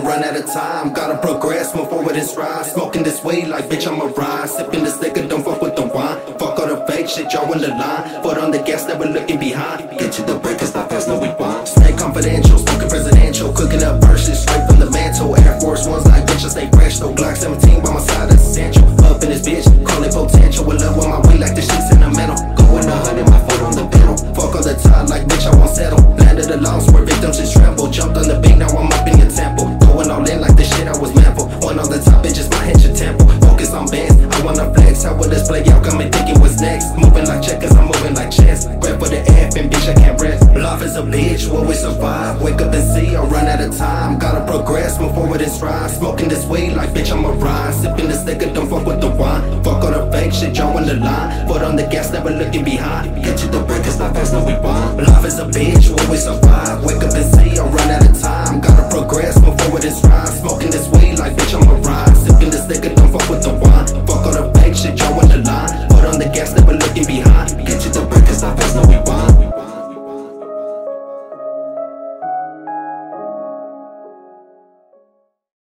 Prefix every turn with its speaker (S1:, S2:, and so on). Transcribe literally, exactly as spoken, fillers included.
S1: run out of time. Gotta progress, move forward and strive. Smoking this weed like bitch I'm a ride. Sipping this liquor, don't fuck with the wine. Fuck all the fake shit, y'all in the line. Foot on the gas, never looking behind. Get to the break, cause not fast, no we won't. Stay confidential, smoking presidential. Cooking up verses straight from the mantle. Air Force Ones like bitch, I stay fresh. No Glock seventeen by my side, that's essential. Up in this bitch, call it potential. With love on my way like the sheets in the metal. Going a hundred, my foot on the pedal. Fuck on the top like bitch, I won't settle. Landed the loss where victims just tremble. Jumped on the beat, now I'm up in your temple. Going all in like the shit I was meant for. One on the top, bitches, my head your temple. Focus on bands, I wanna flex. How will this play out? Got me thinking what's next. Moving like checkers, I'm moving like chess. Grab for the F and bitch, I can't rest. Life is a bitch, will we survive? Wake up and see, I'll run out of time. Gotta progress, move forward and strive. Smoking this weed like bitch, I'm a ride. Sipping this liquor, don't fuck with the wine. Fuck all the fake shit, y'all on the line. Foot on the gas, never looking behind. Get to the break, cause not fast, no we won't. Life is a bitch, will we survive? Wake up and see, I'll run out of time. Gotta progress, move forward and strive. Smoking this weed like bitch, I'm a ride. Sipping this liquor, don't fuck with the wine.